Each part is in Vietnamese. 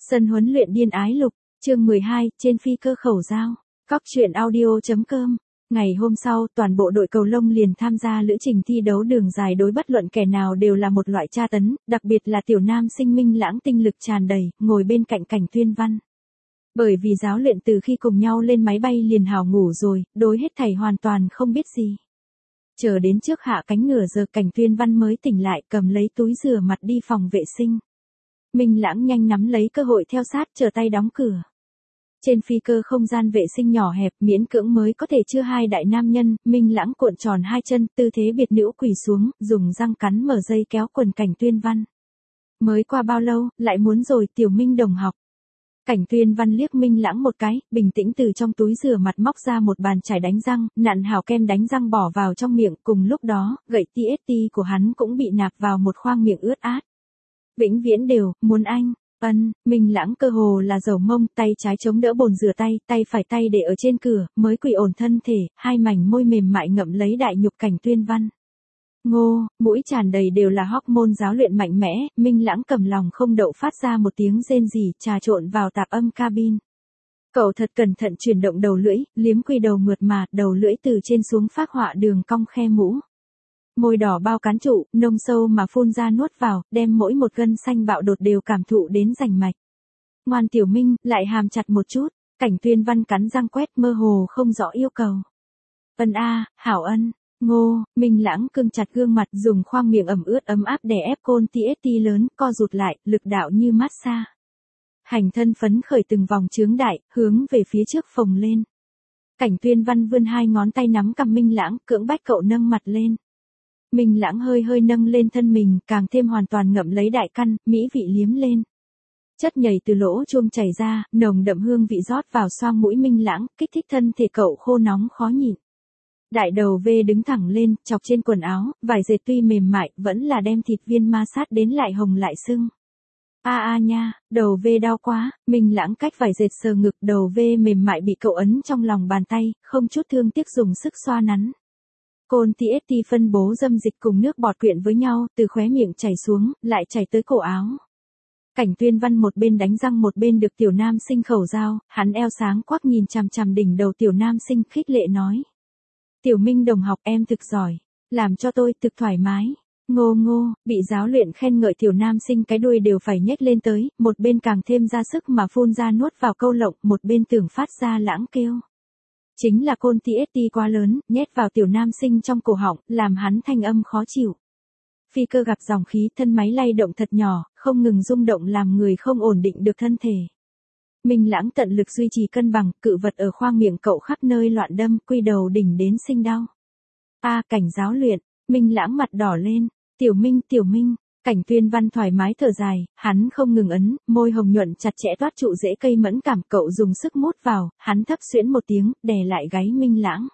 Sân huấn luyện điên ái lục, chương 12, trên phi cơ khẩu giao. Cóc truyện audio.com. Ngày hôm sau, toàn bộ đội cầu lông liền tham gia lữ trình thi đấu đường dài đối bất luận kẻ nào đều là một loại tra tấn, đặc biệt là tiểu nam sinh Minh Lãng tinh lực tràn đầy, ngồi bên cạnh Cảnh Tuyên Văn. Bởi vì giáo luyện từ khi cùng nhau lên máy bay liền hào ngủ rồi, đối hết thảy hoàn toàn không biết gì. Chờ đến trước hạ cánh nửa giờ Cảnh Tuyên Văn mới tỉnh lại, cầm lấy túi rửa mặt đi phòng vệ sinh. Minh Lãng nhanh nắm lấy cơ hội theo sát, chờ tay đóng cửa. Trên phi cơ không gian vệ sinh nhỏ hẹp, miễn cưỡng mới có thể chứa hai đại nam nhân. Minh Lãng cuộn tròn hai chân, tư thế biệt nữ quỳ xuống, dùng răng cắn mở dây kéo quần Cảnh Tuyên Văn. Mới qua bao lâu, lại muốn rồi, Tiểu Minh đồng học. Cảnh Tuyên Văn liếc Minh Lãng một cái, bình tĩnh từ trong túi rửa mặt móc ra một bàn chải đánh răng, nặn hảo kem đánh răng bỏ vào trong miệng, cùng lúc đó, gậy TST của hắn cũng bị nạp vào một khoang miệng ướt át. Vĩnh viễn đều, muốn anh. Minh Lãng cơ hồ là dầu mông, tay trái chống đỡ bồn rửa tay, tay phải tay để ở trên cửa, mới quỳ ổn thân thể, hai mảnh môi mềm mại ngậm lấy đại nhục Cảnh Tuyên Văn. Ngô, mũi tràn đầy đều là hormone giáo luyện mạnh mẽ, Minh Lãng cầm lòng không đậu phát ra một tiếng rên rỉ, trà trộn vào tạp âm cabin. Cậu thật cẩn thận chuyển động đầu lưỡi, liếm quy đầu mượt mà, đầu lưỡi từ trên xuống phác họa đường cong khe mũ. Môi đỏ bao cán trụ, nông sâu mà phun ra nuốt vào, đem mỗi một gân xanh bạo đột đều cảm thụ đến rành mạch. Ngoan Tiểu Minh, lại hàm chặt một chút, Cảnh Tuyên Văn cắn răng quét mơ hồ không rõ yêu cầu. Hảo ân. Ngô, Minh Lãng cương chặt gương mặt, dùng khoang miệng ẩm ướt ấm áp đè ép côn TST lớn, co rụt lại, lực đạo như massage. Hành thân phấn khởi từng vòng chướng đại, hướng về phía trước phồng lên. Cảnh Tuyên Văn vươn hai ngón tay nắm cầm Minh Lãng, cưỡng bách cậu nâng mặt lên. Minh Lãng hơi hơi nâng lên thân mình, càng thêm hoàn toàn ngậm lấy đại căn, mỹ vị liếm lên. Chất nhầy từ lỗ chuông chảy ra, nồng đậm hương vị rót vào xoang mũi Minh Lãng, kích thích thân thể cậu khô nóng khó nhịn. Đại đầu V đứng thẳng lên, chọc trên quần áo, vải dệt tuy mềm mại, vẫn là đem thịt viên ma sát đến lại hồng lại sưng. Nha, đầu V đau quá, Minh Lãng cách vải dệt sờ ngực, đầu V mềm mại bị cậu ấn trong lòng bàn tay, không chút thương tiếc dùng sức xoa nắn. Côn TST phân bố dâm dịch cùng nước bọt quyện với nhau, từ khóe miệng chảy xuống, lại chảy tới cổ áo. Cảnh Tuyên Văn một bên đánh răng một bên được tiểu nam sinh khẩu giao, hắn eo sáng quắc nhìn chằm chằm đỉnh đầu tiểu nam sinh, khích lệ nói. Tiểu Minh đồng học, em thực giỏi, làm cho tôi thực thoải mái. Ngô, bị giáo luyện khen ngợi tiểu nam sinh cái đuôi đều phải nhếch lên tới, một bên càng thêm ra sức mà phun ra nuốt vào câu lộng, một bên tưởng phát ra lãng kêu. Chính là côn TST quá lớn, nhét vào tiểu nam sinh trong cổ họng, làm hắn thanh âm khó chịu. Phi cơ gặp dòng khí, thân máy lay động thật nhỏ, không ngừng rung động làm người không ổn định được thân thể. Minh Lãng tận lực duy trì cân bằng, cự vật ở khoang miệng cậu khắp nơi loạn đâm, quy đầu đỉnh đến sinh đau. Cảnh giáo luyện, Minh Lãng mặt đỏ lên, Tiểu Minh, Cảnh Tuyên Văn thoải mái thở dài, hắn không ngừng ấn, môi hồng nhuận chặt chẽ toát trụ rễ cây mẫn cảm, cậu dùng sức mút vào, hắn thấp xuyễn một tiếng, đè lại gáy Minh Lãng.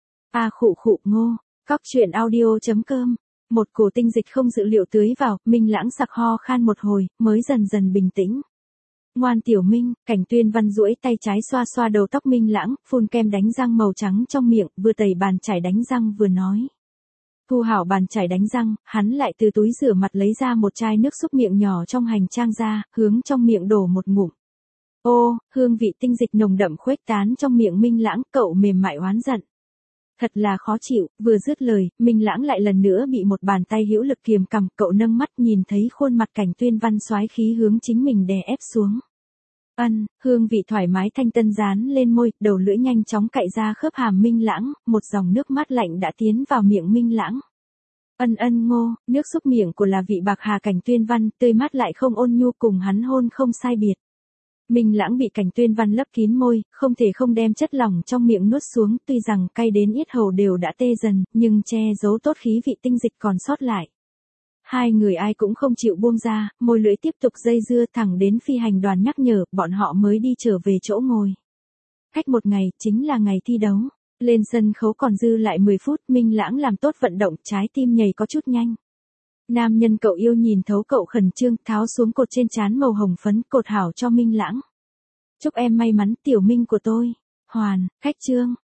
Khụ Ngô, Cóc truyện audio.com. Một cổ tinh dịch không dự liệu tưới vào, Minh Lãng sặc ho khan một hồi, mới dần dần bình tĩnh. Ngoan Tiểu Minh, Cảnh Tuyên Văn duỗi tay trái xoa xoa đầu tóc Minh Lãng, phun kem đánh răng màu trắng trong miệng, vừa tẩy bàn chải đánh răng vừa nói. Thu hảo bàn chải đánh răng, hắn lại từ túi rửa mặt lấy ra một chai nước súc miệng nhỏ trong hành trang ra, hướng trong miệng đổ một ngụm. Hương vị tinh dịch nồng đậm khuếch tán trong miệng Minh Lãng, cậu mềm mại oán giận. Thật là khó chịu, vừa dứt lời, Minh Lãng lại lần nữa bị một bàn tay hữu lực kiềm cầm, cậu nâng mắt nhìn thấy khuôn mặt Cảnh Tuyên Văn xoái khí hướng chính mình đè ép xuống. Hương vị thoải mái thanh tân dán lên môi, đầu lưỡi nhanh chóng cạy ra khớp hàm Minh Lãng, một dòng nước mắt lạnh đã tiến vào miệng Minh Lãng. Ngô, nước xúc miệng của là vị bạc hà Cảnh Tuyên Văn, tươi mát lại không ôn nhu, cùng hắn hôn không sai biệt. Minh Lãng bị Cảnh Tuyên Văn lấp kín môi, không thể không đem chất lỏng trong miệng nuốt xuống, tuy rằng cay đến yết hầu đều đã tê dần, nhưng che giấu tốt khí vị tinh dịch còn sót lại. Hai người ai cũng không chịu buông ra, môi lưỡi tiếp tục dây dưa thẳng đến phi hành đoàn nhắc nhở, bọn họ mới đi trở về chỗ ngồi. Cách một ngày, chính là ngày thi đấu. Lên sân khấu còn dư lại 10 phút, Minh Lãng làm tốt vận động, trái tim nhảy có chút nhanh. Nam nhân cậu yêu nhìn thấu cậu khẩn trương, tháo xuống cột trên trán màu hồng phấn, cột hảo cho Minh Lãng. Chúc em may mắn Tiểu Minh của tôi. Hoàn, khách trương.